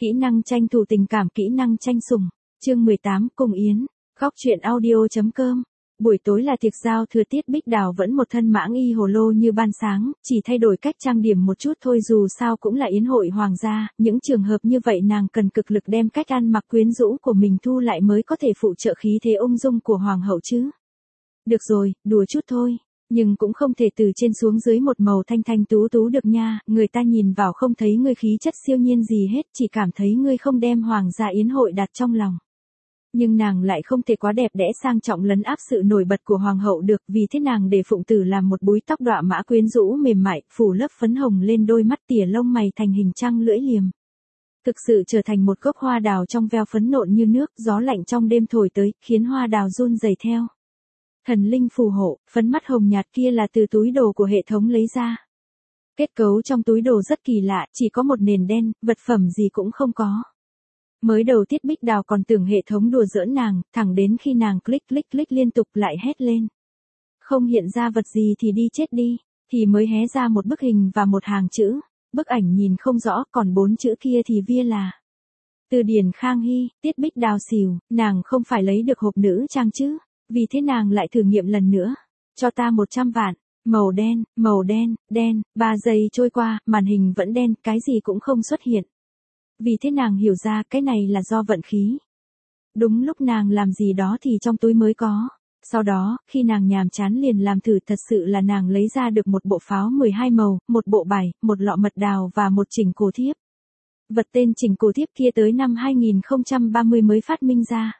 Kỹ năng tranh thủ tình cảm, kỹ năng tranh sủng. Chương 18, cùng Yến. Góc truyện audio.com. Buổi tối là tiệc giao thừa, Tiết Bích Đào vẫn một thân mãng y hồ lô như ban sáng, chỉ thay đổi cách trang điểm một chút thôi, dù sao cũng là yến hội hoàng gia, những trường hợp như vậy nàng cần cực lực đem cách ăn mặc quyến rũ của mình thu lại mới có thể phụ trợ khí thế ung dung của hoàng hậu chứ. Được rồi, đùa chút thôi. Nhưng cũng không thể từ trên xuống dưới một màu thanh thanh tú tú được nha, người ta nhìn vào không thấy ngươi khí chất siêu nhiên gì hết, chỉ cảm thấy ngươi không đem hoàng gia yến hội đặt trong lòng. Nhưng nàng lại không thể quá đẹp đẽ sang trọng lấn áp sự nổi bật của hoàng hậu được, vì thế nàng để phụng tử làm một búi tóc đọa mã quyến rũ mềm mại, phủ lớp phấn hồng lên đôi mắt, tỉa lông mày thành hình trăng lưỡi liềm. Thực sự trở thành một gốc hoa đào trong veo phấn nộn như nước, gió lạnh trong đêm thổi tới, khiến hoa đào run rẩy theo. Thần linh phù hộ, phấn mắt hồng nhạt kia là từ túi đồ của hệ thống lấy ra. Kết cấu trong túi đồ rất kỳ lạ, chỉ có một nền đen, vật phẩm gì cũng không có. Mới đầu Tiết Bích Đào còn tưởng hệ thống đùa giỡn nàng, thẳng đến khi nàng click liên tục lại hét lên. Không hiện ra vật gì thì đi chết đi, thì mới hé ra một bức hình và một hàng chữ. Bức ảnh nhìn không rõ, còn 4 chữ kia thì via là Từ Điển Khang Hy. Tiết Bích Đào xỉu, nàng không phải lấy được hộp nữ trang chứ, vì thế nàng lại thử nghiệm lần nữa. Cho ta 100 vạn, màu đen, 3 giây trôi qua, màn hình vẫn đen, cái gì cũng không xuất hiện. Vì thế nàng hiểu ra cái này là do vận khí. Đúng lúc nàng làm gì đó thì trong túi mới có. Sau đó, khi nàng nhàm chán liền làm thử, thật sự là nàng lấy ra được một bộ pháo 12 màu, một bộ bài, một lọ mật đào và một chỉnh cổ thiếp. Vật tên chỉnh cổ thiếp kia tới năm 2030 mới phát minh ra.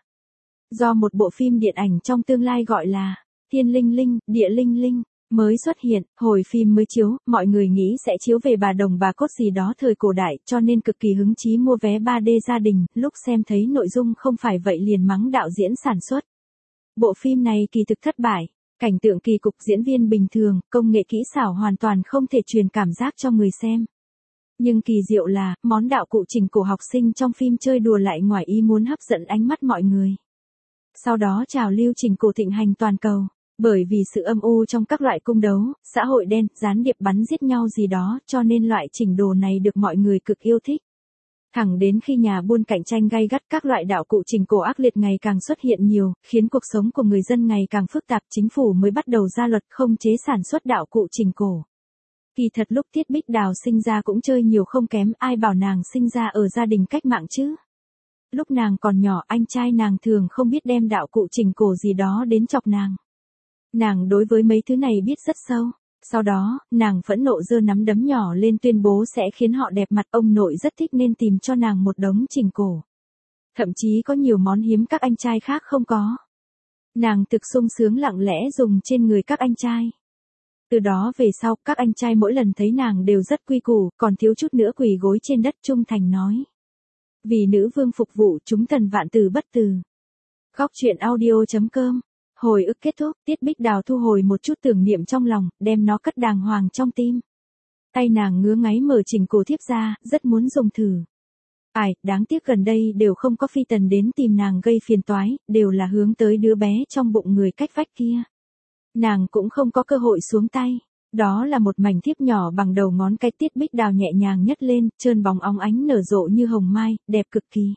Do một bộ phim điện ảnh trong tương lai gọi là Thiên Linh Linh, Địa Linh Linh mới xuất hiện, hồi phim mới chiếu, mọi người nghĩ sẽ chiếu về bà Đồng bà Cốt gì đó thời cổ đại, cho nên cực kỳ hứng chí mua vé 3D gia đình, lúc xem thấy nội dung không phải vậy liền mắng đạo diễn sản xuất. Bộ phim này kỳ thực thất bại, cảnh tượng kỳ cục, diễn viên bình thường, công nghệ kỹ xảo hoàn toàn không thể truyền cảm giác cho người xem. Nhưng kỳ diệu là, món đạo cụ chỉnh cổ học sinh trong phim chơi đùa lại ngoài ý muốn hấp dẫn ánh mắt mọi người. Sau đó trào lưu chỉnh cổ thịnh hành toàn cầu. Bởi vì sự âm u trong các loại cung đấu, xã hội đen, gián điệp bắn giết nhau gì đó, cho nên loại chỉnh đồ này được mọi người cực yêu thích. Thẳng đến khi nhà buôn cạnh tranh gay gắt, các loại đạo cụ chỉnh cổ ác liệt ngày càng xuất hiện nhiều, khiến cuộc sống của người dân ngày càng phức tạp, chính phủ mới bắt đầu ra luật không chế sản xuất đạo cụ chỉnh cổ. Kỳ thật lúc Tiết Bích Đào sinh ra cũng chơi nhiều không kém, ai bảo nàng sinh ra ở gia đình cách mạng chứ. Lúc nàng còn nhỏ, anh trai nàng thường không biết đem đạo cụ chỉnh cổ gì đó đến chọc nàng. Nàng đối với mấy thứ này biết rất sâu. Sau đó, nàng phẫn nộ giơ nắm đấm nhỏ lên tuyên bố sẽ khiến họ đẹp mặt, ông nội rất thích nên tìm cho nàng một đống chỉnh cổ. Thậm chí có nhiều món hiếm các anh trai khác không có. Nàng thực sung sướng lặng lẽ dùng trên người các anh trai. Từ đó về sau, các anh trai mỗi lần thấy nàng đều rất quy củ, còn thiếu chút nữa quỳ gối trên đất trung thành nói. Vì nữ vương phục vụ, chúng thần vạn từ bất từ. Góc truyện audio.com. Hồi ức kết thúc, Tiết Bích Đào thu hồi một chút tưởng niệm trong lòng, đem nó cất đàng hoàng trong tim. Tay nàng ngứa ngáy mở chỉnh cổ thiếp ra, rất muốn dùng thử. Đáng tiếc gần đây đều không có phi tần đến tìm nàng gây phiền toái, đều là hướng tới đứa bé trong bụng người cách vách kia. Nàng cũng không có cơ hội xuống tay. Đó là một mảnh thiếp nhỏ bằng đầu ngón cái, Tiết Bích Đào nhẹ nhàng nhấc lên, trơn bóng óng ánh nở rộ như hồng mai, đẹp cực kỳ.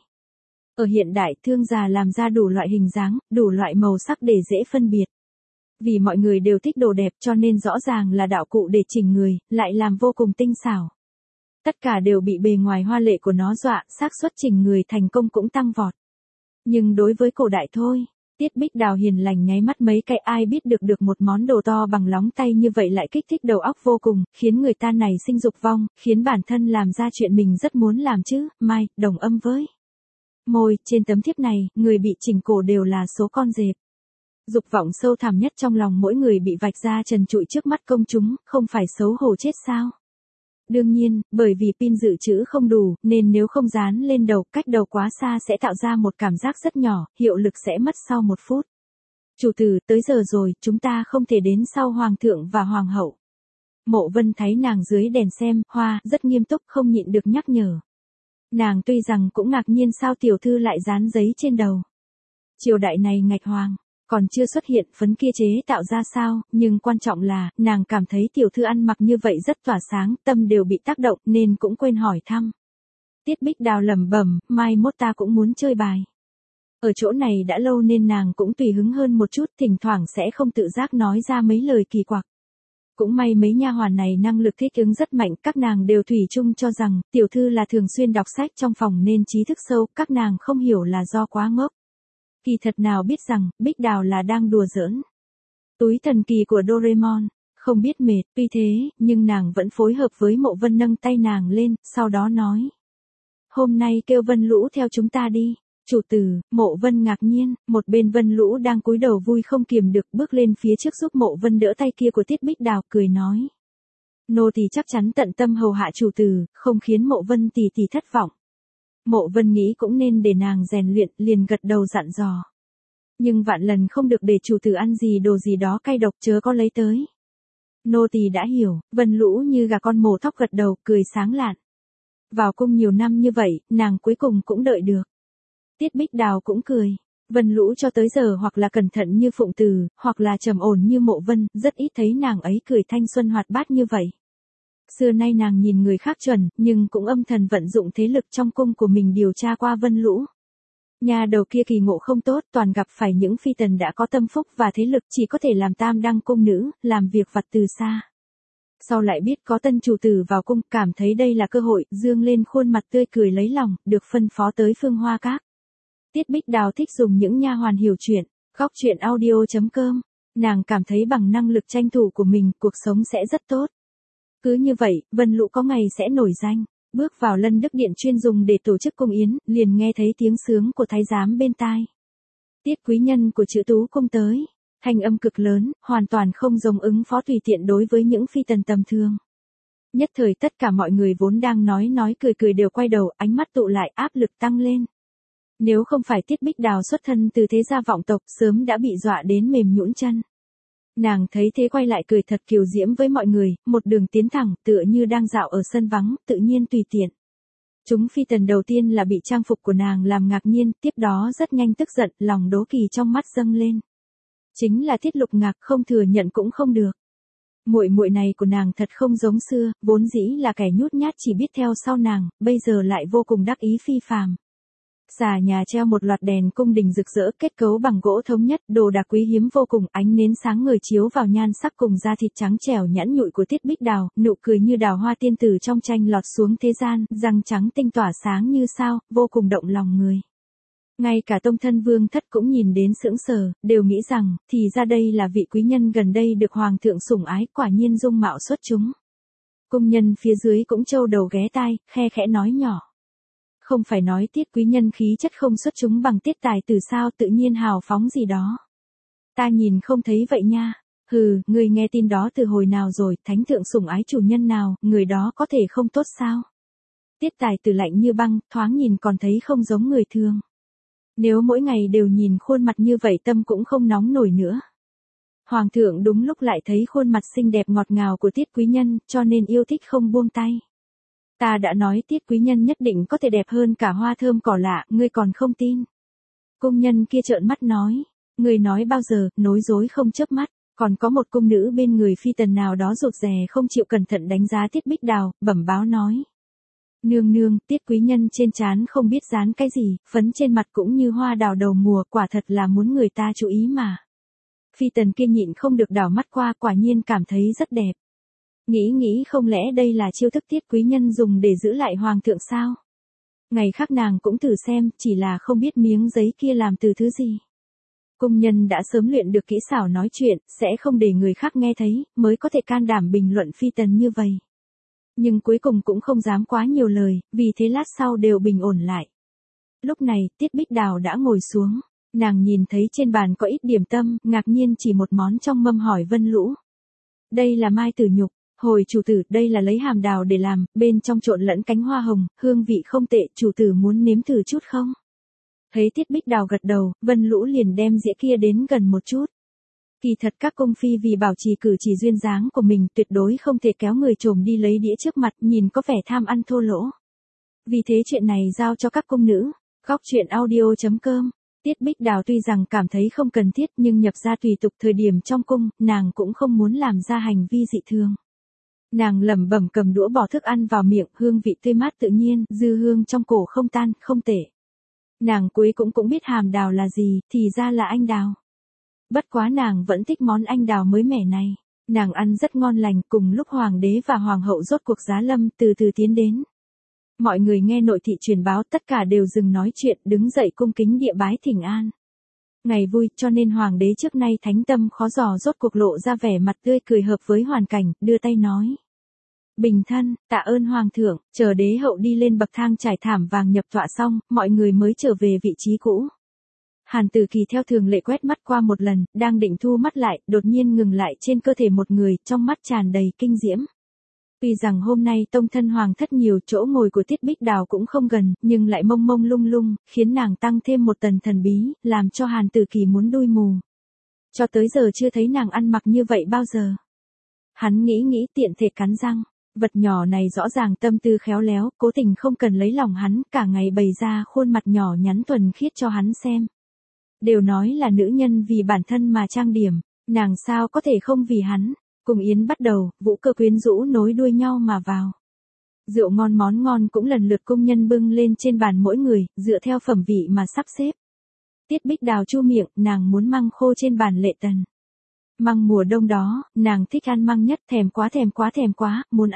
Ở hiện đại, thương già làm ra đủ loại hình dáng, đủ loại màu sắc để dễ phân biệt. Vì mọi người đều thích đồ đẹp cho nên rõ ràng là đạo cụ để chỉnh người, lại làm vô cùng tinh xảo. Tất cả đều bị bề ngoài hoa lệ của nó dọa, xác suất chỉnh người thành công cũng tăng vọt. Nhưng đối với cổ đại thôi, Tiết Bích Đào hiền lành nháy mắt mấy cái, ai biết được một món đồ to bằng lóng tay như vậy lại kích thích đầu óc vô cùng, khiến người ta nảy sinh dục vong, khiến bản thân làm ra chuyện mình rất muốn làm chứ, Mai, đồng âm với. Môi, trên tấm thiếp này, người bị chỉnh cổ đều là số con dẹp. Dục vọng sâu thẳm nhất trong lòng mỗi người bị vạch ra trần trụi trước mắt công chúng, không phải xấu hổ chết sao? Đương nhiên, bởi vì pin dự trữ không đủ, nên nếu không dán lên đầu, cách đầu quá xa sẽ tạo ra một cảm giác rất nhỏ, hiệu lực sẽ mất sau 1 phút. Chủ tử, tới giờ rồi, chúng ta không thể đến sau hoàng thượng và hoàng hậu. Mộ Vân thấy nàng dưới đèn xem, hoa, rất nghiêm túc, không nhịn được nhắc nhở. Nàng tuy rằng cũng ngạc nhiên sao tiểu thư lại dán giấy trên đầu. Triều đại này ngạch hoàng, còn chưa xuất hiện phấn kia chế tạo ra sao, nhưng quan trọng là, nàng cảm thấy tiểu thư ăn mặc như vậy rất tỏa sáng, tâm đều bị tác động nên cũng quên hỏi thăm. Tiết Bích Đào lẩm bẩm, mai mốt ta cũng muốn chơi bài. Ở chỗ này đã lâu nên nàng cũng tùy hứng hơn một chút, thỉnh thoảng sẽ không tự giác nói ra mấy lời kỳ quặc. Cũng may mấy nha hoàn này năng lực thích ứng rất mạnh, các nàng đều thủy chung cho rằng, tiểu thư là thường xuyên đọc sách trong phòng nên trí thức sâu, các nàng không hiểu là do quá ngốc. Kỳ thật nào biết rằng, Bích Đào là đang đùa giỡn. Túi thần kỳ của Doraemon, không biết mệt, tuy thế, nhưng nàng vẫn phối hợp với Mộ Vân nâng tay nàng lên, sau đó nói. Hôm nay kêu Vân Lũ theo chúng ta đi. Chủ tử, Mộ Vân ngạc nhiên, một bên Vân Lũ đang cúi đầu vui không kiềm được bước lên phía trước giúp Mộ Vân đỡ tay kia của Tiết Bích Đào, cười nói. Nô tỳ chắc chắn tận tâm hầu hạ chủ tử, không khiến Mộ Vân tỷ tỷ thất vọng. Mộ Vân nghĩ cũng nên để nàng rèn luyện, liền gật đầu dặn dò. Nhưng vạn lần không được để chủ tử ăn gì đồ gì đó cay độc, chớ có lấy tới. Nô tỳ đã hiểu, Vân Lũ như gà con mổ thóc gật đầu, cười sáng lạn. Vào cung nhiều năm như vậy, nàng cuối cùng cũng đợi được. Tiết Bích Đào cũng cười. Vân Lũ cho tới giờ hoặc là cẩn thận như Phụng Từ, hoặc là trầm ổn như Mộ Vân, rất ít thấy nàng ấy cười thanh xuân hoạt bát như vậy. Xưa nay nàng nhìn người khác chuẩn, nhưng cũng âm thầm vận dụng thế lực trong cung của mình điều tra qua Vân Lũ. Nhà đầu kia kỳ ngộ không tốt, toàn gặp phải những phi tần đã có tâm phúc và thế lực, chỉ có thể làm tam đăng cung nữ, làm việc vặt từ xa. Sau lại biết có tân chủ tử vào cung, cảm thấy đây là cơ hội, dương lên khuôn mặt tươi cười lấy lòng, được phân phó tới Phương Hoa Các. Tiết Bích Đào thích dùng những nha hoàn hiểu chuyện, góc chuyện audio.com. Nàng cảm thấy bằng năng lực tranh thủ của mình, cuộc sống sẽ rất tốt. Cứ như vậy, Vân Lũ có ngày sẽ nổi danh. Bước vào Lân Đức Điện chuyên dùng để tổ chức cung yến, liền nghe thấy tiếng sướng của thái giám bên tai. Tiết quý nhân của Chữ Tú cung tới. Thanh âm cực lớn, hoàn toàn không giống ứng phó tùy tiện đối với những phi tần tầm thường. Nhất thời tất cả mọi người vốn đang nói cười đều quay đầu, ánh mắt tụ lại, áp lực tăng lên. Nếu không phải Tiết Bích Đào xuất thân từ thế gia vọng tộc, sớm đã bị dọa đến mềm nhũn chân. Nàng thấy thế quay lại cười thật kiều diễm với mọi người, một đường tiến thẳng, tựa như đang dạo ở sân vắng, tự nhiên tùy tiện. Chúng phi tần đầu tiên là bị trang phục của nàng làm ngạc nhiên, tiếp đó rất nhanh tức giận, lòng đố kỳ trong mắt dâng lên. Chính là Tiết Lục Ngạc, không thừa nhận cũng không được. Muội muội này của nàng thật không giống xưa, vốn dĩ là kẻ nhút nhát chỉ biết theo sau nàng, bây giờ lại vô cùng đắc ý phi phàm. Xà nhà treo một loạt đèn cung đình rực rỡ, kết cấu bằng gỗ thống nhất, đồ đạc quý hiếm vô cùng, ánh nến sáng ngời chiếu vào nhan sắc cùng da thịt trắng trẻo nhẵn nhụi của Tiết Bích Đào, nụ cười như đào hoa tiên tử trong tranh lọt xuống thế gian, răng trắng tinh tỏa sáng như sao, vô cùng động lòng người. Ngay cả tông thân Vương Thất cũng nhìn đến sững sờ, đều nghĩ rằng, thì ra đây là vị quý nhân gần đây được hoàng thượng sủng ái, quả nhiên dung mạo xuất chúng. Cung nhân phía dưới cũng trâu đầu ghé tai, khe khẽ nói nhỏ. Không phải nói Tiết quý nhân khí chất không xuất chúng bằng Tiết tài tử sao, tự nhiên hào phóng gì đó. Ta nhìn không thấy vậy nha. Hừ, người nghe tin đó từ hồi nào rồi, thánh thượng sủng ái chủ nhân nào, người đó có thể không tốt sao? Tiết tài tử lạnh như băng, thoáng nhìn còn thấy không giống người thường. Nếu mỗi ngày đều nhìn khuôn mặt như vậy tâm cũng không nóng nổi nữa. Hoàng thượng đúng lúc lại thấy khuôn mặt xinh đẹp ngọt ngào của Tiết quý nhân, cho nên yêu thích không buông tay. Ta đã nói Tiết quý nhân nhất định có thể đẹp hơn cả hoa thơm cỏ lạ, ngươi còn không tin. Cung nhân kia trợn mắt nói, ngươi nói bao giờ, nói dối không chớp mắt, còn có một cung nữ bên người phi tần nào đó rụt rè không chịu cẩn thận đánh giá Tiết Bích Đào, bẩm báo nói. Nương nương, Tiết quý nhân trên trán không biết dán cái gì, phấn trên mặt cũng như hoa đào đầu mùa, quả thật là muốn người ta chú ý mà. Phi tần kia nhịn không được đảo mắt qua, quả nhiên cảm thấy rất đẹp. Nghĩ không lẽ đây là chiêu thức Tiết quý nhân dùng để giữ lại hoàng thượng sao? Ngày khác nàng cũng thử xem, chỉ là không biết miếng giấy kia làm từ thứ gì. Cung nhân đã sớm luyện được kỹ xảo nói chuyện, sẽ không để người khác nghe thấy, mới có thể can đảm bình luận phi tần như vậy. Nhưng cuối cùng cũng không dám quá nhiều lời, vì thế lát sau đều bình ổn lại. Lúc này, Tiết Bích Đào đã ngồi xuống, nàng nhìn thấy trên bàn có ít điểm tâm, ngạc nhiên chỉ một món trong mâm hỏi Vân Lũ. Đây là mai tử nhục, hồi chủ tử, đây là lấy hàm đào để làm, bên trong trộn lẫn cánh hoa hồng, hương vị không tệ, chủ tử muốn nếm thử chút không? Thấy Tiết Bích Đào gật đầu, Vân Lũ liền đem dĩa kia đến gần một chút. Kỳ thật các cung phi vì bảo trì cử chỉ duyên dáng của mình tuyệt đối không thể kéo người trồm đi lấy đĩa trước mặt, nhìn có vẻ tham ăn thô lỗ. Vì thế chuyện này giao cho các cung nữ. Góc chuyện audio.com. Tiết Bích Đào tuy rằng cảm thấy không cần thiết nhưng nhập ra tùy tục thời điểm trong cung, nàng cũng không muốn làm ra hành vi dị thường. Nàng lẩm bẩm cầm đũa bỏ thức ăn vào miệng, hương vị tươi mát tự nhiên, dư hương trong cổ không tan, không tệ. Nàng cuối cũng biết hàm đào là gì, thì ra là anh đào. Bất quá nàng vẫn thích món anh đào mới mẻ này. Nàng ăn rất ngon lành, cùng lúc hoàng đế và hoàng hậu rốt cuộc giá lâm từ từ tiến đến. Mọi người nghe nội thị truyền báo tất cả đều dừng nói chuyện, đứng dậy cung kính địa bái thỉnh an. Ngày vui cho nên hoàng đế trước nay thánh tâm khó dò rốt cuộc lộ ra vẻ mặt tươi cười hợp với hoàn cảnh, đưa tay nói. Bình thân, tạ ơn hoàng thượng, chờ đế hậu đi lên bậc thang trải thảm vàng nhập tọa xong, mọi người mới trở về vị trí cũ. Hàn Tử Kỳ theo thường lệ quét mắt qua một lần, đang định thu mắt lại, đột nhiên ngừng lại trên cơ thể một người, trong mắt tràn đầy kinh diễm. Tuy rằng hôm nay tông thân hoàng thất nhiều, chỗ ngồi của Tiết Bích Đào cũng không gần, nhưng lại mông mông lung lung, khiến nàng tăng thêm một tầng thần bí, làm cho Hàn Tử Kỳ muốn đuôi mù. Cho tới giờ chưa thấy nàng ăn mặc như vậy bao giờ. Hắn nghĩ tiện thể cắn răng. Vật nhỏ này rõ ràng tâm tư khéo léo, cố tình không cần lấy lòng hắn, cả ngày bày ra khuôn mặt nhỏ nhắn thuần khiết cho hắn xem. Đều nói là nữ nhân vì bản thân mà trang điểm, nàng sao có thể không vì hắn. Cùng yến bắt đầu, Vũ Cơ quyến rũ nối đuôi nhau mà vào. Rượu ngon món ngon cũng lần lượt công nhân bưng lên trên bàn mỗi người, dựa theo phẩm vị mà sắp xếp. Tiết Bích Đào chu miệng, nàng muốn măng khô trên bàn Lệ Tần. Măng mùa đông đó, nàng thích ăn măng nhất, thèm quá, muốn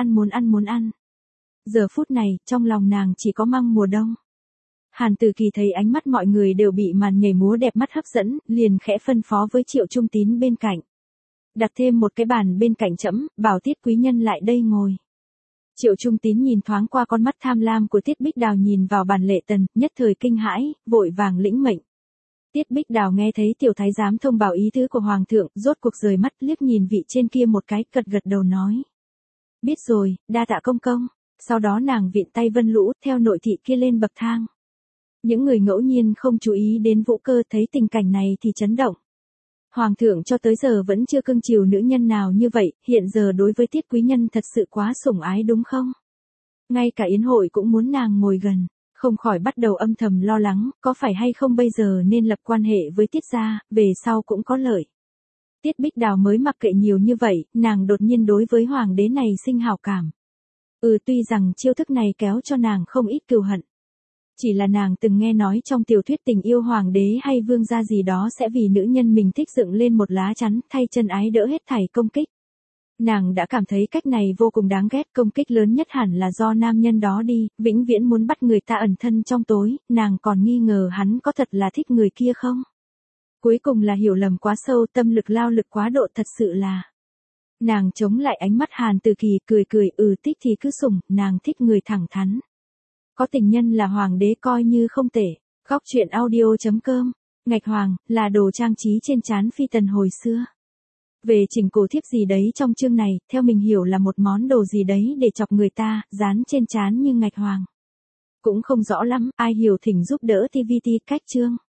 ăn. Giờ phút này, trong lòng nàng chỉ có măng mùa đông. Hàn Tử Kỳ thấy ánh mắt mọi người đều bị màn nhảy múa đẹp mắt hấp dẫn, liền khẽ phân phó với Triệu Trung Tín bên cạnh. Đặt thêm một cái bàn bên cạnh trẫm, bảo Tiết quý nhân lại đây ngồi. Triệu Trung Tín nhìn thoáng qua con mắt tham lam của Tiết Bích Đào nhìn vào bàn Lệ Tần, nhất thời kinh hãi, vội vàng lĩnh mệnh. Tiết Bích Đào nghe thấy tiểu thái giám thông báo ý tứ của hoàng thượng, rốt cuộc rời mắt liếc nhìn vị trên kia một cái, gật đầu nói. Biết rồi, đa tạ công công. Sau đó nàng vịn tay Vân Lũ, theo nội thị kia lên bậc thang. Những người ngẫu nhiên không chú ý đến Vũ Cơ thấy tình cảnh này thì chấn động. Hoàng thượng cho tới giờ vẫn chưa cưng chiều nữ nhân nào như vậy, hiện giờ đối với Tiết quý nhân thật sự quá sủng ái đúng không? Ngay cả yến hội cũng muốn nàng ngồi gần. Không khỏi bắt đầu âm thầm lo lắng, có phải hay không bây giờ nên lập quan hệ với Tiết gia, về sau cũng có lợi. Tiết Bích Đào mới mặc kệ nhiều như vậy, nàng đột nhiên đối với hoàng đế này sinh hảo cảm. Tuy rằng chiêu thức này kéo cho nàng không ít cừu hận. Chỉ là nàng từng nghe nói trong tiểu thuyết tình yêu hoàng đế hay vương gia gì đó sẽ vì nữ nhân mình thích dựng lên một lá chắn, thay chân ái đỡ hết thảy công kích. Nàng đã cảm thấy cách này vô cùng đáng ghét, công kích lớn nhất hẳn là do nam nhân đó đi, vĩnh viễn muốn bắt người ta ẩn thân trong tối, nàng còn nghi ngờ hắn có thật là thích người kia không? Cuối cùng là hiểu lầm quá sâu, tâm lực lao lực quá độ thật sự là. Nàng chống lại ánh mắt Hàn Tử Kỳ, cười, thích thì cứ sủng, nàng thích người thẳng thắn. Có tình nhân là hoàng đế coi như không tệ. Góc truyện audio.com, ngạch hoàng, là đồ trang trí trên trán phi tần hồi xưa. Về chỉnh cổ thiếp gì đấy trong chương này, theo mình hiểu là một món đồ gì đấy để chọc người ta, dán trên trán như ngạch hoàng. Cũng không rõ lắm, ai hiểu thỉnh giúp đỡ TVT cách chương.